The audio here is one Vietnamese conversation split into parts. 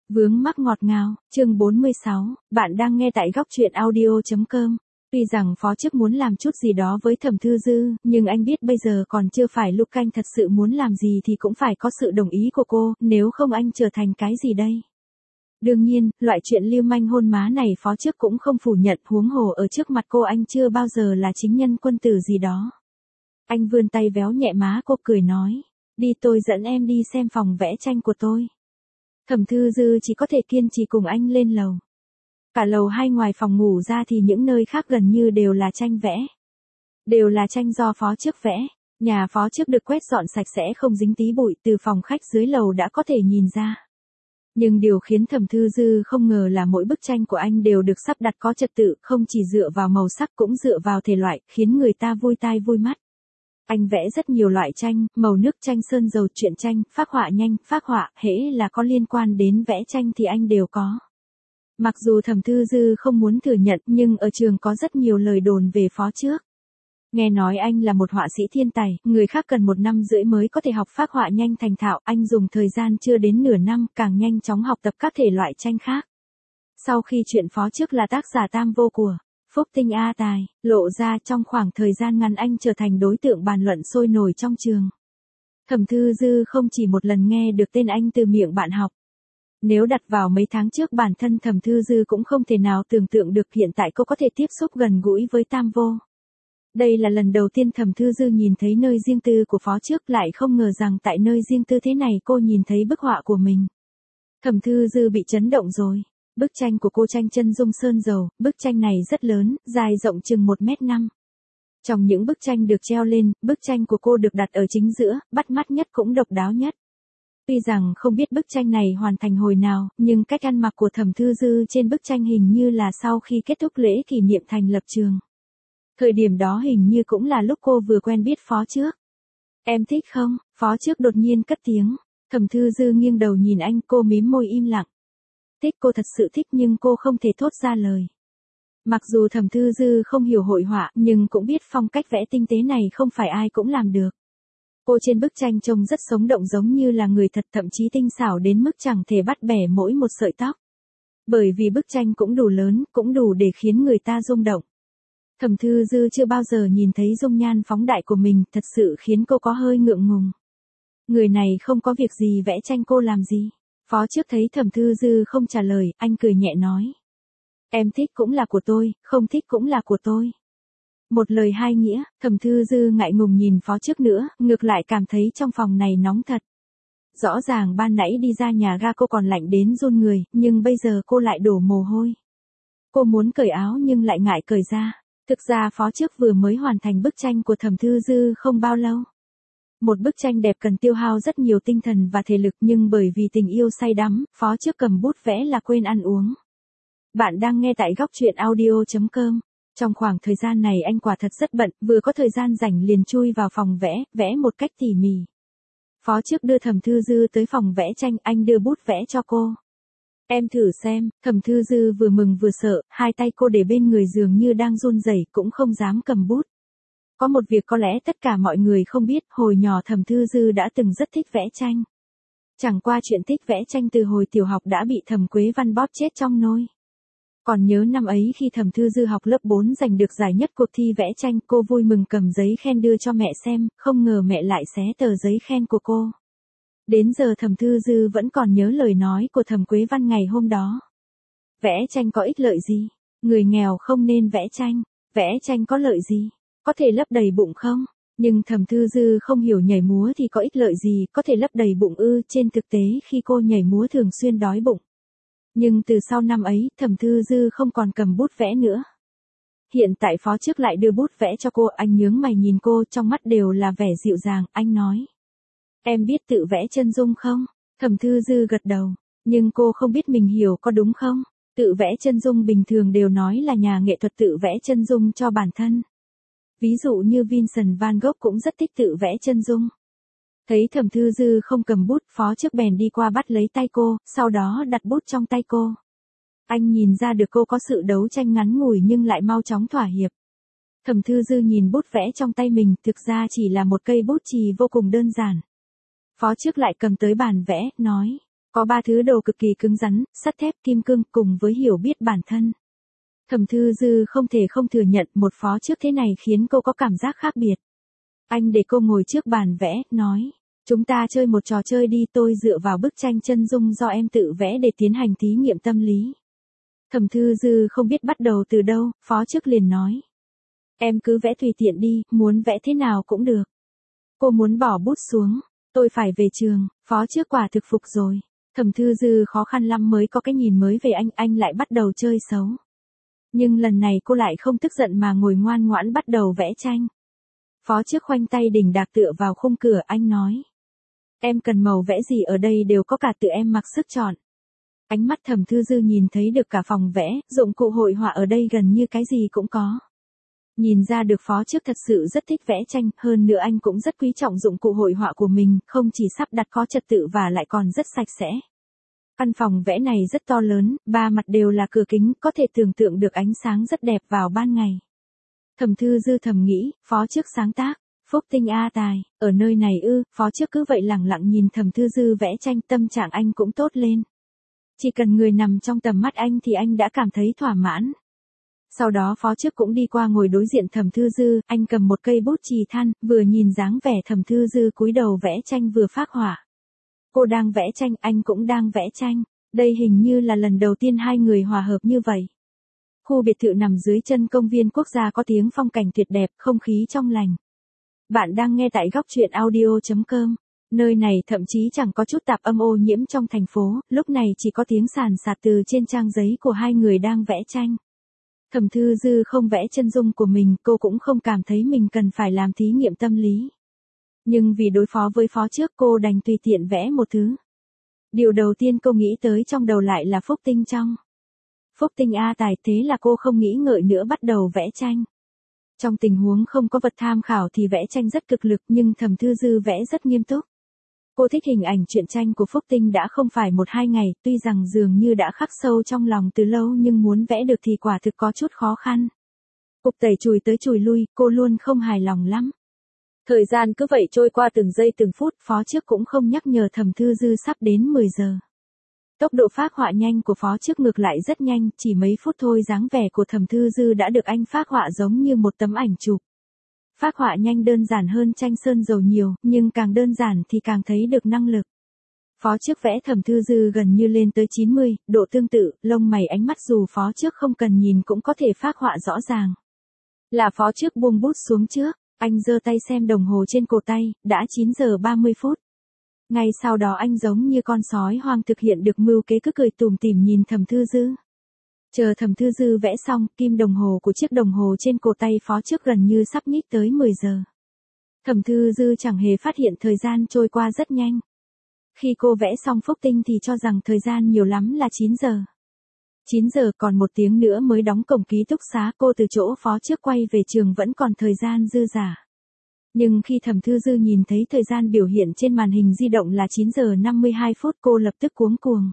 Vướng mắc ngọt ngào, chương 46, bạn đang nghe tại góc truyện audio.com. Tuy rằng phó chức muốn làm chút gì đó với Thẩm Thư Dư, nhưng anh biết bây giờ còn chưa phải lúc anh thật sự muốn làm gì thì cũng phải có sự đồng ý của cô, nếu không anh trở thành cái gì đây? Đương nhiên, loại chuyện lưu manh hôn má này phó chức cũng không phủ nhận, huống hồ ở trước mặt cô anh chưa bao giờ là chính nhân quân tử gì đó. Anh vươn tay véo nhẹ má cô cười nói, đi tôi dẫn em đi xem phòng vẽ tranh của tôi. Thẩm Thư Dư chỉ có thể kiên trì cùng anh lên lầu. Cả lầu hai ngoài phòng ngủ ra thì những nơi khác gần như đều là tranh vẽ. Đều là tranh do phó chức vẽ. Nhà phó chức được quét dọn sạch sẽ không dính tí bụi, từ phòng khách dưới lầu đã có thể nhìn ra. Nhưng điều khiến Thẩm Thư Dư không ngờ là mỗi bức tranh của anh đều được sắp đặt có trật tự, không chỉ dựa vào màu sắc cũng dựa vào thể loại, khiến người ta vui tai vui mắt. Anh vẽ rất nhiều loại tranh, màu nước, tranh sơn dầu, truyện tranh, phác họa nhanh, phác họa, hễ là có liên quan đến vẽ tranh thì anh đều có. Mặc dù Thẩm Thư Dư không muốn thừa nhận, nhưng ở trường có rất nhiều lời đồn về phó trước. Nghe nói anh là một họa sĩ thiên tài, người khác cần 1 năm rưỡi mới có thể học phác họa nhanh thành thạo, anh dùng thời gian chưa đến nửa năm, càng nhanh chóng học tập các thể loại tranh khác. Sau khi chuyện phó trước là tác giả tam vô của Phúc Tinh A Tài lộ ra, trong khoảng thời gian ngắn anh trở thành đối tượng bàn luận sôi nổi trong trường. Thẩm Thư Dư không chỉ một lần nghe được tên anh từ miệng bạn học. Nếu đặt vào mấy tháng trước bản thân Thẩm Thư Dư cũng không thể nào tưởng tượng được hiện tại cô có thể tiếp xúc gần gũi với tam vô. Đây là lần đầu tiên Thẩm Thư Dư nhìn thấy nơi riêng tư của phó trước, lại không ngờ rằng tại nơi riêng tư thế này cô nhìn thấy bức họa của mình. Thẩm Thư Dư bị chấn động rồi. Bức tranh của cô tranh chân dung sơn dầu, bức tranh này rất lớn, dài rộng chừng 1m5. Trong những bức tranh được treo lên, bức tranh của cô được đặt ở chính giữa, bắt mắt nhất cũng độc đáo nhất. Tuy rằng không biết bức tranh này hoàn thành hồi nào, nhưng cách ăn mặc của Thẩm Thư Dư trên bức tranh hình như là sau khi kết thúc lễ kỷ niệm thành lập trường. Thời điểm đó hình như cũng là lúc cô vừa quen biết phó trước. Em thích không? Phó trước đột nhiên cất tiếng. Thẩm Thư Dư nghiêng đầu nhìn anh, cô mím môi im lặng. Thích, cô thật sự thích nhưng cô không thể thốt ra lời. Mặc dù Thẩm Thư Dư không hiểu hội họa, nhưng cũng biết phong cách vẽ tinh tế này không phải ai cũng làm được. Cô trên bức tranh trông rất sống động, giống như là người thật, thậm chí tinh xảo đến mức chẳng thể bắt bẻ mỗi một sợi tóc. Bởi vì bức tranh cũng đủ lớn, cũng đủ để khiến người ta rung động. Thẩm Thư Dư chưa bao giờ nhìn thấy dung nhan phóng đại của mình, thật sự khiến cô có hơi ngượng ngùng. Người này không có việc gì vẽ tranh, cô làm gì? Phó trước thấy Thẩm Thư Dư không trả lời, anh cười nhẹ nói. Em thích cũng là của tôi, không thích cũng là của tôi. Một lời hai nghĩa, Thẩm Thư Dư ngại ngùng nhìn phó trước nữa, ngược lại cảm thấy trong phòng này nóng thật. Rõ ràng ban nãy đi ra nhà ga cô còn lạnh đến run người, nhưng bây giờ cô lại đổ mồ hôi. Cô muốn cởi áo nhưng lại ngại cởi ra. Thực ra phó trước vừa mới hoàn thành bức tranh của Thẩm Thư Dư không bao lâu. Một bức tranh đẹp cần tiêu hao rất nhiều tinh thần và thể lực, nhưng bởi vì tình yêu say đắm, phó trước cầm bút vẽ là quên ăn uống. Bạn đang nghe tại góc truyện audio.com. Trong khoảng thời gian này anh quả thật rất bận, vừa có thời gian rảnh liền chui vào phòng vẽ, vẽ một cách tỉ mỉ. Phó trước đưa Thẩm Thư Dư tới phòng vẽ tranh, anh đưa bút vẽ cho cô. Em thử xem. Thẩm Thư Dư vừa mừng vừa sợ, hai tay cô để bên người dường như đang run rẩy, cũng không dám cầm bút. Có một việc có lẽ tất cả mọi người không biết, hồi nhỏ Thẩm Thư Dư đã từng rất thích vẽ tranh. Chẳng qua chuyện thích vẽ tranh từ hồi tiểu học đã bị Thẩm Quế Văn bóp chết trong nôi. Còn nhớ năm ấy khi Thẩm Thư Dư học lớp 4 giành được giải nhất cuộc thi vẽ tranh, cô vui mừng cầm giấy khen đưa cho mẹ xem, không ngờ mẹ lại xé tờ giấy khen của cô. Đến giờ Thẩm Thư Dư vẫn còn nhớ lời nói của Thẩm Quế Văn ngày hôm đó. Vẽ tranh có ích lợi gì? Người nghèo không nên vẽ tranh. Vẽ tranh có lợi gì? Có thể lấp đầy bụng không? Nhưng Thẩm Thư Dư không hiểu nhảy múa thì có ích lợi gì, có thể lấp đầy bụng ư? Trên thực tế khi cô nhảy múa thường xuyên đói bụng. Nhưng từ sau năm ấy, Thẩm Thư Dư không còn cầm bút vẽ nữa. Hiện tại phó trước lại đưa bút vẽ cho cô, anh nhướng mày nhìn cô, trong mắt đều là vẻ dịu dàng, anh nói. Em biết tự vẽ chân dung không? Thẩm Thư Dư gật đầu, nhưng cô không biết mình hiểu có đúng không? Tự vẽ chân dung bình thường đều nói là nhà nghệ thuật tự vẽ chân dung cho bản thân. Ví dụ như Vincent Van Gogh cũng rất thích tự vẽ chân dung. Thấy Thẩm Thư Dư không cầm bút, phó trước bèn đi qua bắt lấy tay cô, sau đó đặt bút trong tay cô. Anh nhìn ra được cô có sự đấu tranh ngắn ngủi nhưng lại mau chóng thỏa hiệp. Thẩm Thư Dư nhìn bút vẽ trong tay mình, thực ra chỉ là một cây bút chì vô cùng đơn giản. Phó trước lại cầm tới bàn vẽ, nói, Có 3 thứ đồ cực kỳ cứng rắn, sắt thép, kim cương cùng với hiểu biết bản thân. Thẩm Thư Dư không thể không thừa nhận một phó trước thế này khiến cô có cảm giác khác biệt. Anh để cô ngồi trước bàn vẽ, nói. Chúng ta chơi một trò chơi đi, tôi dựa vào bức tranh chân dung do em tự vẽ để tiến hành thí nghiệm tâm lý. Thẩm Thư Dư không biết bắt đầu từ đâu, phó trước liền nói. Em cứ vẽ tùy tiện đi, muốn vẽ thế nào cũng được. Cô muốn bỏ bút xuống, tôi phải về trường, phó trước quả thực phục rồi. Thẩm Thư Dư khó khăn lắm mới có cái nhìn mới về anh lại bắt đầu chơi xấu. Nhưng lần này cô lại không tức giận mà ngồi ngoan ngoãn bắt đầu vẽ tranh. Phó trước khoanh tay đỉnh đạc tựa vào khung cửa, anh nói. Em cần màu vẽ gì ở đây đều có cả tự em mặc sức chọn. Ánh mắt Thẩm Thư Dư nhìn thấy được cả phòng vẽ, dụng cụ hội họa ở đây gần như cái gì cũng có. Nhìn ra được phó trước thật sự rất thích vẽ tranh, hơn nữa anh cũng rất quý trọng dụng cụ hội họa của mình, không chỉ sắp đặt có trật tự và lại còn rất sạch sẽ. Căn phòng vẽ này rất to lớn, 3 mặt đều là cửa kính, có thể tưởng tượng được ánh sáng rất đẹp vào ban ngày. Thẩm Thư Dư thầm nghĩ, phó trước sáng tác, phúc tinh a tài, ở nơi này ư, phó trước cứ vậy lẳng lặng nhìn Thẩm Thư Dư vẽ tranh, tâm trạng anh cũng tốt lên. Chỉ cần người nằm trong tầm mắt anh thì anh đã cảm thấy thỏa mãn. Sau đó phó trước cũng đi qua ngồi đối diện Thẩm Thư Dư, anh cầm một cây bút chì than, vừa nhìn dáng vẻ Thẩm Thư Dư cúi đầu vẽ tranh vừa phác họa. Cô đang vẽ tranh, anh cũng đang vẽ tranh, đây hình như là lần đầu tiên hai người hòa hợp như vậy. Khu biệt thự nằm dưới chân công viên quốc gia có tiếng phong cảnh tuyệt đẹp, không khí trong lành. Bạn đang nghe tại góc truyện audio.com. Nơi này thậm chí chẳng có chút tạp âm ô nhiễm trong thành phố, lúc này chỉ có tiếng sàn sạt từ trên trang giấy của hai người đang vẽ tranh. Thẩm Thư Dư không vẽ chân dung của mình, cô cũng không cảm thấy mình cần phải làm thí nghiệm tâm lý. Nhưng vì đối phó với phó trước cô đành tùy tiện vẽ một thứ. Điều đầu tiên cô nghĩ tới trong đầu lại là phúc tinh trong. Phúc tinh a tài, thế là cô không nghĩ ngợi nữa bắt đầu vẽ tranh. Trong tình huống không có vật tham khảo thì vẽ tranh rất cực lực nhưng Thẩm Thư Dư vẽ rất nghiêm túc. Cô thích hình ảnh truyện tranh của Phúc Tinh đã không phải 1-2 ngày, tuy rằng dường như đã khắc sâu trong lòng từ lâu nhưng muốn vẽ được thì quả thực có chút khó khăn. Cục tẩy chùi tới chùi lui, cô luôn không hài lòng lắm. Thời gian cứ vậy trôi qua từng giây từng phút, phó trước cũng không nhắc nhở Thẩm Thư Dư sắp đến 10 giờ. Tốc độ phác họa nhanh của phó trước ngược lại rất nhanh, chỉ mấy phút thôi dáng vẻ của Thẩm Thư Dư đã được anh phác họa giống như một tấm ảnh chụp. Phác họa nhanh đơn giản hơn tranh sơn dầu nhiều, nhưng càng đơn giản thì càng thấy được năng lực. Phó trước vẽ Thẩm Thư Dư gần như lên tới 90, độ tương tự, lông mày ánh mắt dù phó trước không cần nhìn cũng có thể phác họa rõ ràng. Là phó trước buông bút xuống trước, anh giơ tay xem đồng hồ trên cổ tay, đã 9 giờ 30 phút. Ngay sau đó anh giống như con sói hoang thực hiện được mưu kế cứ cười tủm tỉm nhìn Thẩm Thư Dư. Chờ Thẩm Thư Dư vẽ xong, kim đồng hồ của chiếc đồng hồ trên cổ tay phó trước gần như sắp nhích tới 10 giờ. Thẩm Thư Dư chẳng hề phát hiện thời gian trôi qua rất nhanh. Khi cô vẽ xong Phúc Tinh thì cho rằng thời gian nhiều lắm là 9 giờ. 9 giờ còn 1 tiếng nữa mới đóng cổng ký túc xá, cô từ chỗ phó trước quay về trường vẫn còn thời gian dư dả. Nhưng khi Thẩm Thư Dư nhìn thấy thời gian biểu hiện trên màn hình di động là 9 giờ 52 phút cô lập tức cuống cuồng.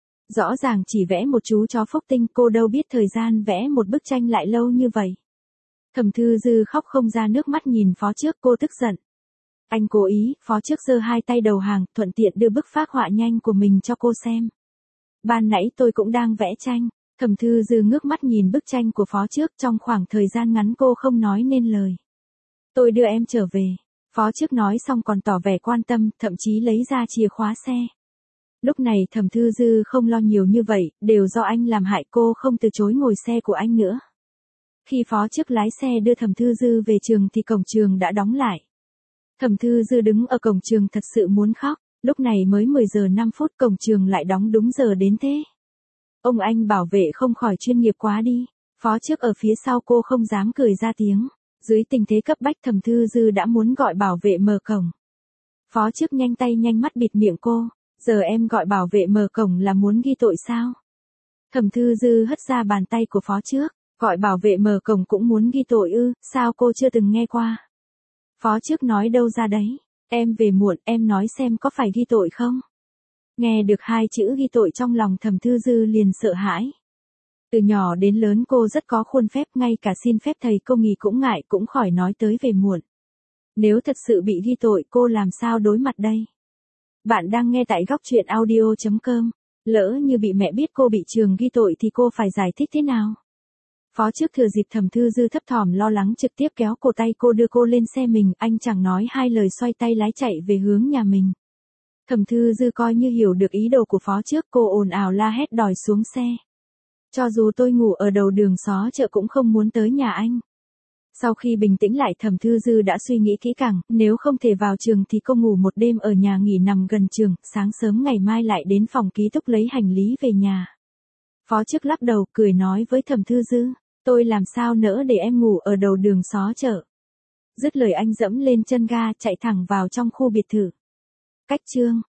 Rõ ràng chỉ vẽ một chú chó Phúc Tinh, cô đâu biết thời gian vẽ một bức tranh lại lâu như vậy. Thẩm Thư Dư khóc không ra nước mắt nhìn phó trước, cô tức giận. Anh cố ý, phó trước giơ hai tay đầu hàng, thuận tiện đưa bức phác họa nhanh của mình cho cô xem. Ban nãy tôi cũng đang vẽ tranh. Thẩm Thư Dư ngước mắt nhìn bức tranh của phó trước, trong khoảng thời gian ngắn cô không nói nên lời. Tôi đưa em trở về. Phó trước nói xong còn tỏ vẻ quan tâm, thậm chí lấy ra chìa khóa xe. Lúc này Thẩm Thư Dư không lo nhiều như vậy, đều do anh làm hại cô không từ chối ngồi xe của anh nữa. Khi phó trước lái xe đưa Thẩm Thư Dư về trường thì cổng trường đã đóng lại. Thẩm Thư Dư đứng ở cổng trường thật sự muốn khóc, lúc này mới 10 giờ 5 phút cổng trường lại đóng đúng giờ đến thế. Ông anh bảo vệ không khỏi chuyên nghiệp quá đi, phó trước ở phía sau cô không dám cười ra tiếng. Dưới tình thế cấp bách Thẩm Thư Dư đã muốn gọi bảo vệ mở cổng. Phó trước nhanh tay nhanh mắt bịt miệng cô, giờ em gọi bảo vệ mở cổng là muốn ghi tội sao? Thẩm Thư Dư hất ra bàn tay của phó trước, gọi bảo vệ mở cổng cũng muốn ghi tội ư, sao cô chưa từng nghe qua? Phó trước nói đâu ra đấy, em về muộn, em nói xem có phải ghi tội không? Nghe được hai chữ ghi tội trong lòng Thẩm Thư Dư liền sợ hãi. Từ nhỏ đến lớn cô rất có khuôn phép, ngay cả xin phép thầy cô nghỉ cũng ngại, cũng khỏi nói tới về muộn. Nếu thật sự bị ghi tội cô làm sao đối mặt đây? Bạn đang nghe tại góc truyện audio.com. Lỡ như bị mẹ biết cô bị trường ghi tội thì cô phải giải thích thế nào? Phó trước thừa dịp Thẩm Thư Dư thấp thỏm lo lắng trực tiếp kéo cổ tay cô đưa cô lên xe mình, anh chẳng nói hai lời xoay tay lái chạy về hướng nhà mình. Thẩm Thư Dư coi như hiểu được ý đồ của phó trước, cô ồn ào la hét đòi xuống xe. Cho dù tôi ngủ ở đầu đường xó chợ cũng không muốn tới nhà anh. Sau khi bình tĩnh lại, Thẩm Thư Dư đã suy nghĩ kỹ càng, nếu không thể vào trường thì cô ngủ một đêm ở nhà nghỉ nằm gần trường, sáng sớm ngày mai lại đến phòng ký túc lấy hành lý về nhà. Phó trước lắc đầu cười nói với Thẩm Thư Dư, tôi làm sao nỡ để em ngủ ở đầu đường xó chợ. Dứt lời anh dẫm lên chân ga chạy thẳng vào trong khu biệt thự. Cách chương